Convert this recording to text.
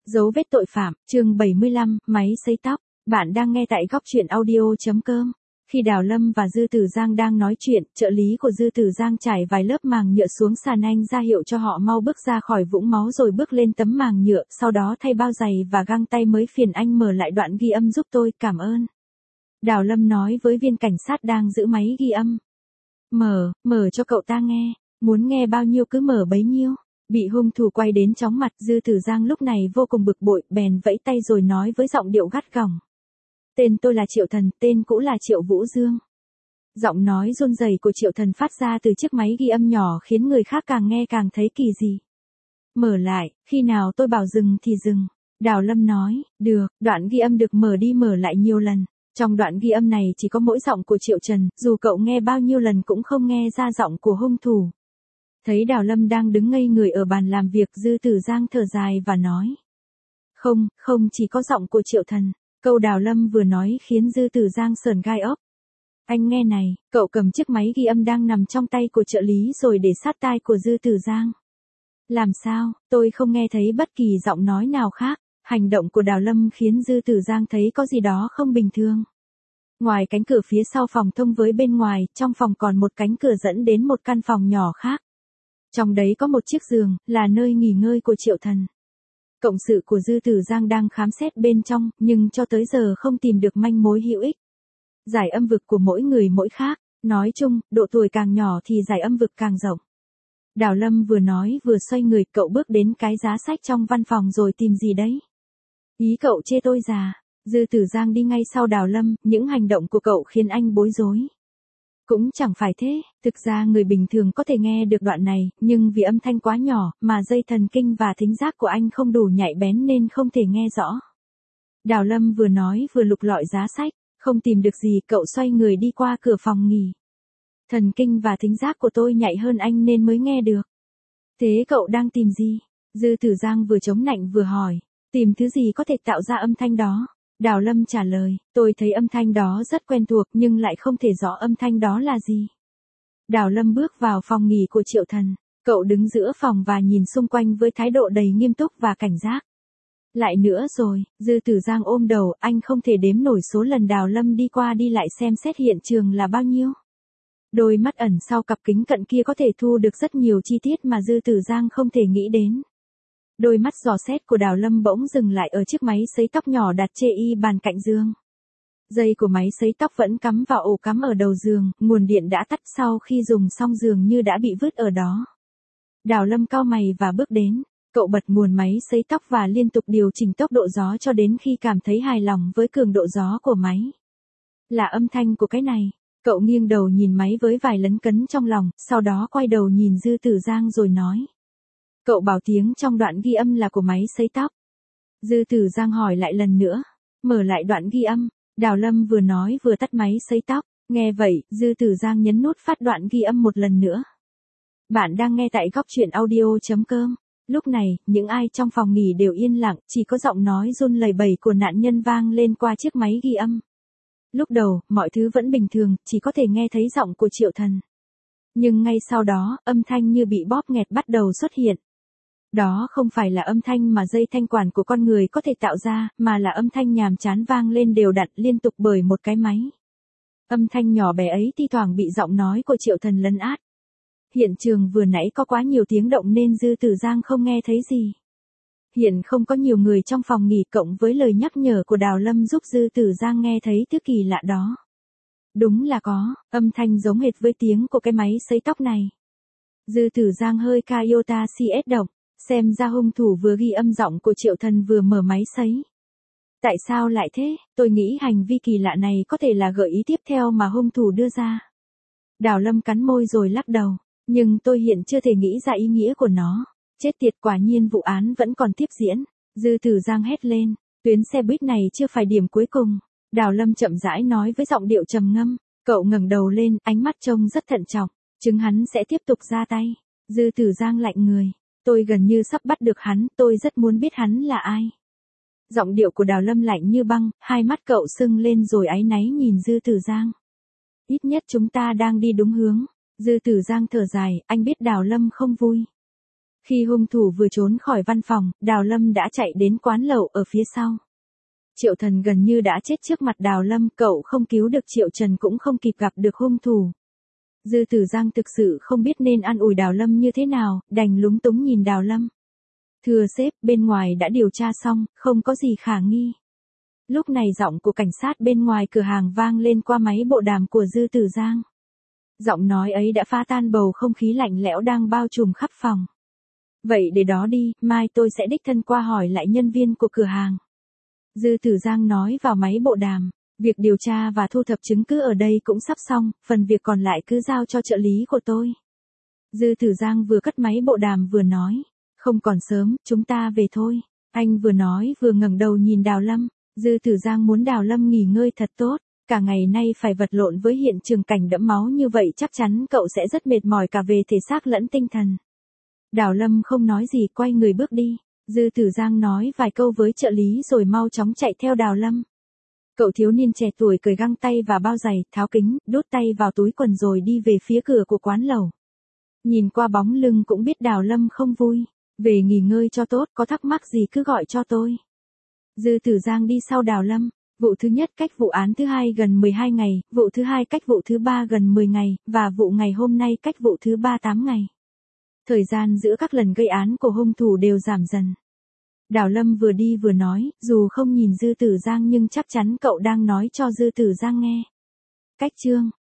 Dấu vết tội phạm, chương 75, máy sấy tóc. Bạn đang nghe tại góc truyện audio.com. Khi Đào Lâm và Dư Tử Giang đang nói chuyện, trợ lý của Dư Tử Giang trải vài lớp màng nhựa xuống sàn anh ra hiệu cho họ mau bước ra khỏi vũng máu rồi bước lên tấm màng nhựa, sau đó thay bao giày và găng tay mới phiền anh mở lại đoạn ghi âm giúp tôi, cảm ơn. Đào Lâm nói với viên cảnh sát đang giữ máy ghi âm. Mở cho cậu ta nghe, muốn nghe bao nhiêu cứ mở bấy nhiêu. Bị hung thủ quay đến chóng mặt, Dư Tử Giang lúc này vô cùng bực bội, bèn vẫy tay rồi nói với giọng điệu gắt gỏng. Tên tôi là Triệu Thần, tên cũ là Triệu Vũ Dương. Giọng nói run rẩy của Triệu Thần phát ra từ chiếc máy ghi âm nhỏ khiến người khác càng nghe càng thấy kỳ dị. Mở lại, khi nào tôi bảo dừng thì dừng. Đào Lâm nói, được, đoạn ghi âm được mở đi mở lại nhiều lần. Trong đoạn ghi âm này chỉ có mỗi giọng của Triệu Trần, dù cậu nghe bao nhiêu lần cũng không nghe ra giọng của hung thủ. Thấy Đào Lâm đang đứng ngây người ở bàn làm việc, Dư Tử Giang thở dài và nói. Không chỉ có giọng của Triệu Thần. Câu Đào Lâm vừa nói khiến Dư Tử Giang sởn gai ốc. Anh nghe này, cậu cầm chiếc máy ghi âm đang nằm trong tay của trợ lý rồi để sát tai của Dư Tử Giang. Làm sao, tôi không nghe thấy bất kỳ giọng nói nào khác. Hành động của Đào Lâm khiến Dư Tử Giang thấy có gì đó không bình thường. Ngoài cánh cửa phía sau phòng thông với bên ngoài, trong phòng còn một cánh cửa dẫn đến một căn phòng nhỏ khác. Trong đấy có một chiếc giường, là nơi nghỉ ngơi của Triệu Thần. Cộng sự của Dư Tử Giang đang khám xét bên trong, nhưng cho tới giờ không tìm được manh mối hữu ích. Giải âm vực của mỗi người mỗi khác, nói chung, độ tuổi càng nhỏ thì giải âm vực càng rộng. Đào Lâm vừa nói vừa xoay người, cậu bước đến cái giá sách trong văn phòng rồi tìm gì đấy? Ý cậu chê tôi già? Dư Tử Giang đi ngay sau Đào Lâm, những hành động của cậu khiến anh bối rối. Cũng chẳng phải thế, thực ra người bình thường có thể nghe được đoạn này, nhưng vì âm thanh quá nhỏ, mà dây thần kinh và thính giác của anh không đủ nhạy bén nên không thể nghe rõ. Đào Lâm vừa nói vừa lục lọi giá sách, không tìm được gì, cậu xoay người đi qua cửa phòng nghỉ. Thần kinh và thính giác của tôi nhạy hơn anh nên mới nghe được. Thế cậu đang tìm gì? Dư Tử Giang vừa chống nạnh vừa hỏi, tìm thứ gì có thể tạo ra âm thanh đó? Đào Lâm trả lời, tôi thấy âm thanh đó rất quen thuộc nhưng lại không thể rõ âm thanh đó là gì. Đào Lâm bước vào phòng nghỉ của Triệu Thần, cậu đứng giữa phòng và nhìn xung quanh với thái độ đầy nghiêm túc và cảnh giác. Lại nữa rồi, Dư Tử Giang ôm đầu, anh không thể đếm nổi số lần Đào Lâm đi qua đi lại xem xét hiện trường là bao nhiêu. Đôi mắt ẩn sau cặp kính cận kia có thể thu được rất nhiều chi tiết mà Dư Tử Giang không thể nghĩ đến. Đôi mắt dò xét của Đào Lâm bỗng dừng lại ở chiếc máy sấy tóc nhỏ đặt chê y bàn cạnh giường. Dây của máy sấy tóc vẫn cắm vào ổ cắm ở đầu giường, nguồn điện đã tắt sau khi dùng xong dường như đã bị vứt ở đó. Đào Lâm cau mày và bước đến, cậu bật nguồn máy sấy tóc và liên tục điều chỉnh tốc độ gió cho đến khi cảm thấy hài lòng với cường độ gió của máy. Là âm thanh của cái này, cậu nghiêng đầu nhìn máy với vài lấn cấn trong lòng, sau đó quay đầu nhìn Dư Tử Giang rồi nói. Cậu bảo tiếng trong đoạn ghi âm là của máy sấy tóc. Dư Tử Giang hỏi lại lần nữa. Mở lại đoạn ghi âm. Đào Lâm vừa nói vừa tắt máy sấy tóc. Nghe vậy, Dư Tử Giang nhấn nút phát đoạn ghi âm một lần nữa. Bạn đang nghe tại góc truyện audio.com. Lúc này, những ai trong phòng nghỉ đều yên lặng, chỉ có giọng nói run lẩy bẩy của nạn nhân vang lên qua chiếc máy ghi âm. Lúc đầu, mọi thứ vẫn bình thường, chỉ có thể nghe thấy giọng của Triệu Thần. Nhưng ngay sau đó, âm thanh như bị bóp nghẹt bắt đầu xuất hiện. Đó không phải là âm thanh mà dây thanh quản của con người có thể tạo ra, mà là âm thanh nhàm chán vang lên đều đặn liên tục bởi một cái máy. Âm thanh nhỏ bé ấy thi thoảng bị giọng nói của Triệu Thần lấn át. Hiện trường vừa nãy có quá nhiều tiếng động nên Dư Tử Giang không nghe thấy gì. Hiện không có nhiều người trong phòng nghỉ cộng với lời nhắc nhở của Đào Lâm giúp Dư Tử Giang nghe thấy thứ kỳ lạ đó. Đúng là có, âm thanh giống hệt với tiếng của cái máy sấy tóc này. Dư Tử Giang hơi Toyota CS động. Xem ra hung thủ vừa ghi âm giọng của Triệu Thần vừa mở máy sấy. Tại sao lại thế? Tôi nghĩ hành vi kỳ lạ này có thể là gợi ý tiếp theo mà hung thủ đưa ra. Đào Lâm cắn môi rồi lắc đầu. Nhưng tôi hiện chưa thể nghĩ ra ý nghĩa của nó. Chết tiệt, quả nhiên vụ án vẫn còn tiếp diễn. Dư Tử Giang hét lên. Tuyến xe buýt này chưa phải điểm cuối cùng. Đào Lâm chậm rãi nói với giọng điệu trầm ngâm. Cậu ngẩng đầu lên, ánh mắt trông rất thận trọng. Chứng hắn sẽ tiếp tục ra tay. Dư Tử Giang lạnh người. Tôi gần như sắp bắt được hắn, tôi rất muốn biết hắn là ai. Giọng điệu của Đào Lâm lạnh như băng, hai mắt cậu sưng lên rồi áy náy nhìn Dư Tử Giang. Ít nhất chúng ta đang đi đúng hướng. Dư Tử Giang thở dài, anh biết Đào Lâm không vui. Khi hung thủ vừa trốn khỏi văn phòng, Đào Lâm đã chạy đến quán lẩu ở phía sau. Triệu Thần gần như đã chết trước mặt Đào Lâm, cậu không cứu được Triệu Trần cũng không kịp gặp được hung thủ. Dư Tử Giang thực sự không biết nên an ủi Đào Lâm như thế nào, đành lúng túng nhìn Đào Lâm. Thưa sếp, bên ngoài đã điều tra xong, không có gì khả nghi. Lúc này giọng của cảnh sát bên ngoài cửa hàng vang lên qua máy bộ đàm của Dư Tử Giang. Giọng nói ấy đã phá tan bầu không khí lạnh lẽo đang bao trùm khắp phòng. Vậy để đó đi, mai tôi sẽ đích thân qua hỏi lại nhân viên của cửa hàng. Dư Tử Giang nói vào máy bộ đàm, việc điều tra và thu thập chứng cứ ở đây cũng sắp xong, phần việc còn lại cứ giao cho trợ lý của tôi. Dư Tử Giang vừa cất máy bộ đàm vừa nói, không còn sớm, chúng ta về thôi. Anh vừa nói vừa ngẩng đầu nhìn Đào Lâm. Dư Tử Giang muốn Đào Lâm nghỉ ngơi thật tốt, cả ngày nay phải vật lộn với hiện trường cảnh đẫm máu như vậy chắc chắn cậu sẽ rất mệt mỏi cả về thể xác lẫn tinh thần. Đào Lâm không nói gì, quay người bước đi. Dư Tử Giang nói vài câu với trợ lý rồi mau chóng chạy theo Đào Lâm. Cậu thiếu niên trẻ tuổi cởi găng tay và bao giày, tháo kính, đút tay vào túi quần rồi đi về phía cửa của quán lẩu. Nhìn qua bóng lưng cũng biết Đào Lâm không vui. Về nghỉ ngơi cho tốt, có thắc mắc gì cứ gọi cho tôi. Dư Tử Giang đi sau Đào Lâm. Vụ thứ nhất cách vụ án thứ hai gần 12 ngày, vụ thứ hai cách vụ thứ ba gần 10 ngày, và vụ ngày hôm nay cách vụ thứ ba 8 ngày. Thời gian giữa các lần gây án của hung thủ đều giảm dần. Đào Lâm vừa đi vừa nói, dù không nhìn Dư Tử Giang nhưng chắc chắn cậu đang nói cho Dư Tử Giang nghe. Cách chương